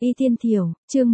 Y Tiên Thiểu, chương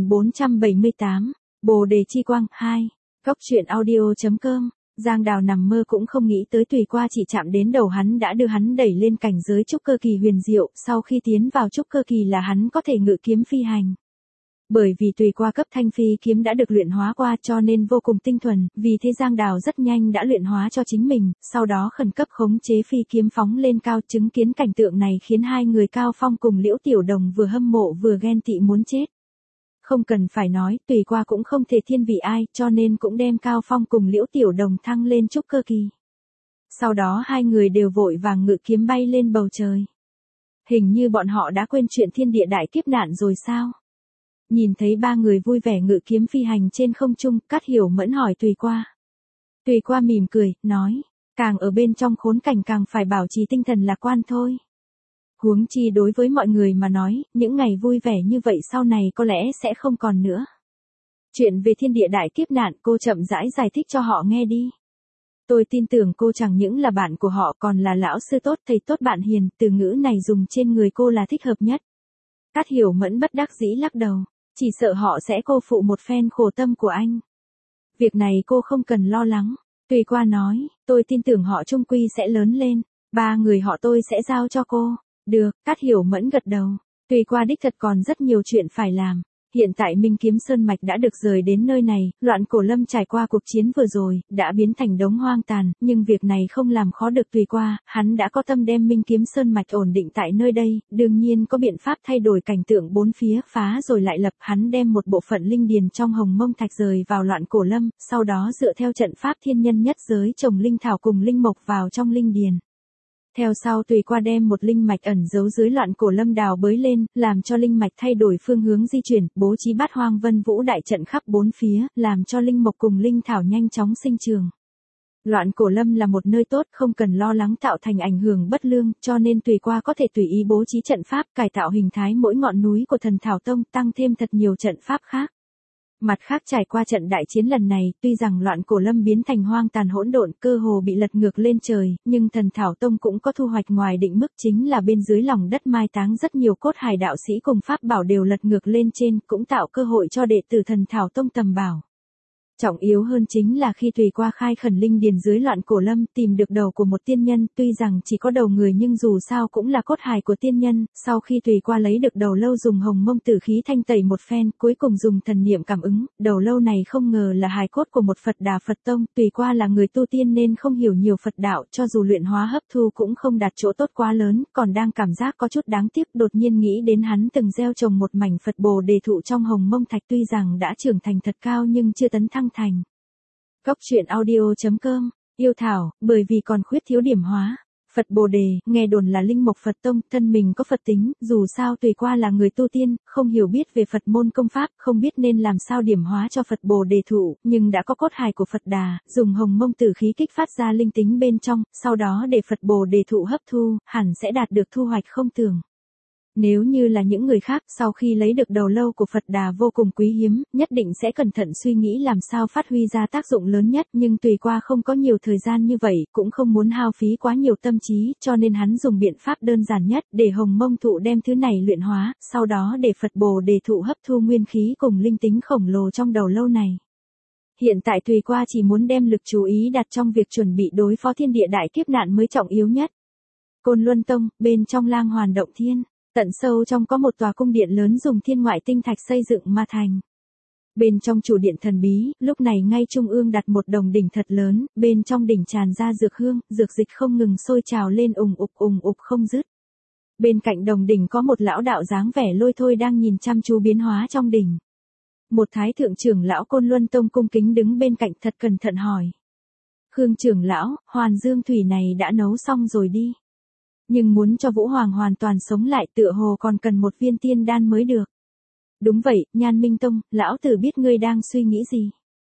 1478, Bồ Đề Chi Quang 2, Góc truyện audio.com. Giang Đào nằm mơ cũng không nghĩ tới Tùy Qua chỉ chạm đến đầu hắn đã đưa hắn đẩy lên cảnh giới trúc cơ kỳ huyền diệu, sau khi tiến vào trúc cơ kỳ là hắn có thể ngự kiếm phi hành. Bởi vì Tùy Qua cấp thanh phi kiếm đã được luyện hóa qua cho nên vô cùng tinh thuần, vì thế Giang Đào rất nhanh đã luyện hóa cho chính mình, sau đó khẩn cấp khống chế phi kiếm phóng lên cao. Chứng kiến cảnh tượng này khiến hai người Cao Phong cùng Liễu Tiểu Đồng vừa hâm mộ vừa ghen tị muốn chết. Không cần phải nói, Tùy Qua cũng không thể thiên vị ai, cho nên cũng đem Cao Phong cùng Liễu Tiểu Đồng thăng lên trúc cơ kỳ. Sau đó hai người đều vội vàng ngự kiếm bay lên bầu trời. Hình như bọn họ đã quên chuyện thiên địa đại kiếp nạn rồi sao? Nhìn thấy ba người vui vẻ ngự kiếm phi hành trên không trung, Cát Hiểu Mẫn hỏi Tùy Qua. Tùy Qua mỉm cười, nói, càng ở bên trong khốn cảnh càng phải bảo trì tinh thần lạc quan thôi. Huống chi đối với mọi người mà nói, những ngày vui vẻ như vậy sau này có lẽ sẽ không còn nữa. Chuyện về thiên địa đại kiếp nạn cô chậm rãi giải thích cho họ nghe đi. Tôi tin tưởng cô chẳng những là bạn của họ còn là lão sư tốt, thầy tốt, bạn hiền, từ ngữ này dùng trên người cô là thích hợp nhất. Cát Hiểu Mẫn bất đắc dĩ lắc đầu, chỉ sợ họ sẽ cô phụ một phen khổ tâm của anh. Việc này cô không cần lo lắng. Tùy Qua nói, tôi tin tưởng họ chung quy sẽ lớn lên, ba người họ tôi sẽ giao cho cô. Được, Cát Hiểu Mẫn gật đầu. Tùy Qua đích thật còn rất nhiều chuyện phải làm. Hiện tại Minh Kiếm Sơn Mạch đã được rời đến nơi này, Loạn Cổ Lâm trải qua cuộc chiến vừa rồi, đã biến thành đống hoang tàn, nhưng việc này không làm khó được Tùy Qua, hắn đã có tâm đem Minh Kiếm Sơn Mạch ổn định tại nơi đây, đương nhiên có biện pháp thay đổi cảnh tượng bốn phía, phá rồi lại lập. Hắn đem một bộ phận linh điền trong Hồng Mông Thạch rời vào Loạn Cổ Lâm, sau đó dựa theo trận pháp thiên nhân nhất giới trồng linh thảo cùng linh mộc vào trong linh điền. Theo sau Tùy Qua đem một linh mạch ẩn giấu dưới Loạn Cổ Lâm đào bới lên, làm cho linh mạch thay đổi phương hướng di chuyển, bố trí Bát Hoang Vân Vũ đại trận khắp bốn phía, làm cho linh mộc cùng linh thảo nhanh chóng sinh trường. Loạn Cổ Lâm là một nơi tốt, không cần lo lắng tạo thành ảnh hưởng bất lương, cho nên Tùy Qua có thể tùy ý bố trí trận pháp, cải tạo hình thái mỗi ngọn núi của Thần Thảo Tông, tăng thêm thật nhiều trận pháp khác. Mặt khác trải qua trận đại chiến lần này, tuy rằng Loạn Cổ Lâm biến thành hoang tàn hỗn độn, cơ hồ bị lật ngược lên trời, nhưng Thần Thảo Tông cũng có thu hoạch ngoài định mức, chính là bên dưới lòng đất mai táng rất nhiều cốt hài đạo sĩ cùng pháp bảo đều lật ngược lên trên, cũng tạo cơ hội cho đệ tử Thần Thảo Tông tầm bảo. Trọng yếu hơn chính là khi Tùy Qua khai khẩn linh điền dưới Loạn Cổ Lâm, tìm được đầu của một tiên nhân, tuy rằng chỉ có đầu người nhưng dù sao cũng là cốt hài của tiên nhân, sau khi Tùy Qua lấy được đầu lâu dùng Hồng Mông Tử khí thanh tẩy một phen, cuối cùng dùng thần niệm cảm ứng, đầu lâu này không ngờ là hài cốt của một Phật Đà Phật Tông. Tùy Qua là người tu tiên nên không hiểu nhiều Phật đạo, cho dù luyện hóa hấp thu cũng không đạt chỗ tốt quá lớn, còn đang cảm giác có chút đáng tiếc, đột nhiên nghĩ đến hắn từng gieo trồng một mảnh Phật Bồ Đề thụ trong Hồng Mông Thạch, tuy rằng đã trưởng thành thật cao nhưng chưa tấn thăng thành. Góc truyện audio.com, yêu thảo, bởi vì còn khuyết thiếu điểm hóa. Phật Bồ Đề, nghe đồn là linh mộc Phật Tông, thân mình có Phật tính, dù sao Tùy Qua là người tu tiên, không hiểu biết về Phật môn công pháp, không biết nên làm sao điểm hóa cho Phật Bồ Đề thụ, nhưng đã có cốt hài của Phật Đà, dùng Hồng Mông Tử khí kích phát ra linh tính bên trong, sau đó để Phật Bồ Đề thụ hấp thu, hẳn sẽ đạt được thu hoạch không tưởng. Nếu như là những người khác, sau khi lấy được đầu lâu của Phật Đà vô cùng quý hiếm, nhất định sẽ cẩn thận suy nghĩ làm sao phát huy ra tác dụng lớn nhất, nhưng Tùy Qua không có nhiều thời gian như vậy, cũng không muốn hao phí quá nhiều tâm trí, cho nên hắn dùng biện pháp đơn giản nhất, để Hồng Mông thụ đem thứ này luyện hóa, sau đó để Phật Bồ Đề thụ hấp thu nguyên khí cùng linh tính khổng lồ trong đầu lâu này. Hiện tại Tùy Qua chỉ muốn đem lực chú ý đặt trong việc chuẩn bị đối phó thiên địa đại kiếp nạn mới trọng yếu nhất. Côn Luân Tông, bên trong Lang Hoàn Động Thiên. Tận sâu trong có một tòa cung điện lớn dùng thiên ngoại tinh thạch xây dựng mà thành. Bên trong chủ điện thần bí, lúc này ngay trung ương đặt một đồng đỉnh thật lớn, bên trong đỉnh tràn ra dược hương, dược dịch không ngừng sôi trào lên ùng ục không dứt. Bên cạnh đồng đỉnh có một lão đạo dáng vẻ lôi thôi đang nhìn chăm chú biến hóa trong đỉnh. Một thái thượng trưởng lão Côn Luân Tông cung kính đứng bên cạnh thật cẩn thận hỏi. Khương trưởng lão, Hoàn Dương Thủy này đã nấu xong rồi đi. Nhưng muốn cho Vũ Hoàng hoàn toàn sống lại tựa hồ còn cần một viên tiên đan mới được. Đúng vậy, Nhan Minh Tông, lão tử biết ngươi đang suy nghĩ gì.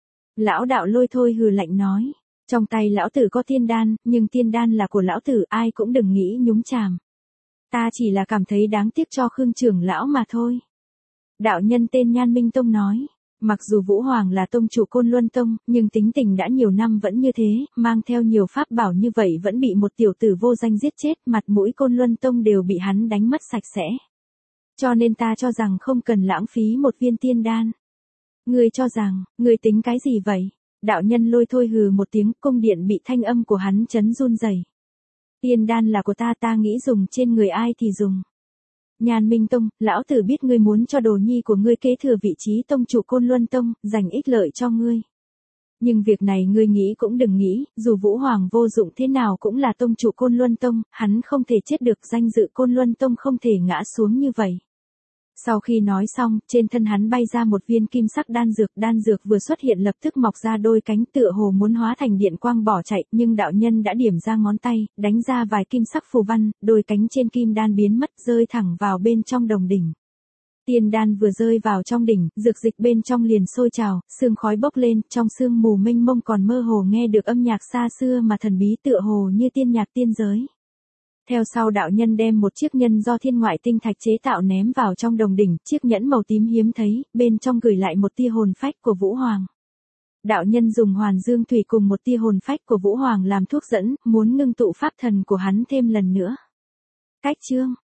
Lão đạo lôi thôi hừ lạnh nói. Trong tay lão tử có tiên đan, nhưng tiên đan là của lão tử, ai cũng đừng nghĩ nhúng chàm. Ta chỉ là cảm thấy đáng tiếc cho Khương trưởng lão mà thôi. Đạo nhân tên Nhan Minh Tông nói. Mặc dù Vũ Hoàng là tông chủ Côn Luân Tông, nhưng tính tình đã nhiều năm vẫn như thế, mang theo nhiều pháp bảo như vậy vẫn bị một tiểu tử vô danh giết chết, mặt mũi Côn Luân Tông đều bị hắn đánh mất sạch sẽ. Cho nên ta cho rằng không cần lãng phí một viên tiên đan. Ngươi cho rằng, ngươi tính cái gì vậy? Đạo nhân lôi thôi hừ một tiếng, cung điện bị thanh âm của hắn chấn run rẩy. Tiên đan là của ta nghĩ dùng trên người ai thì dùng. Nhan Minh Tông, lão tử biết ngươi muốn cho đồ nhi của ngươi kế thừa vị trí tông chủ Côn Luân Tông, giành ích lợi cho ngươi. Nhưng việc này ngươi nghĩ cũng đừng nghĩ, dù Vũ Hoàng vô dụng thế nào cũng là tông chủ Côn Luân Tông, hắn không thể chết được, danh dự Côn Luân Tông không thể ngã xuống như vậy. Sau khi nói xong, trên thân hắn bay ra một viên kim sắc đan dược vừa xuất hiện lập tức mọc ra đôi cánh tựa hồ muốn hóa thành điện quang bỏ chạy, nhưng đạo nhân đã điểm ra ngón tay, đánh ra vài kim sắc phù văn, đôi cánh trên kim đan biến mất rơi thẳng vào bên trong đồng đỉnh. Tiên đan vừa rơi vào trong đỉnh, dược dịch bên trong liền sôi trào, sương khói bốc lên, trong sương mù mênh mông còn mơ hồ nghe được âm nhạc xa xưa mà thần bí tựa hồ như tiên nhạc tiên giới. Theo sau đạo nhân đem một chiếc nhân do thiên ngoại tinh thạch chế tạo ném vào trong đồng đỉnh, chiếc nhẫn màu tím hiếm thấy, bên trong gửi lại một tia hồn phách của Vũ Hoàng. Đạo nhân dùng hoàn dương thủy cùng một tia hồn phách của Vũ Hoàng làm thuốc dẫn, muốn ngưng tụ pháp thần của hắn thêm lần nữa. Cách chương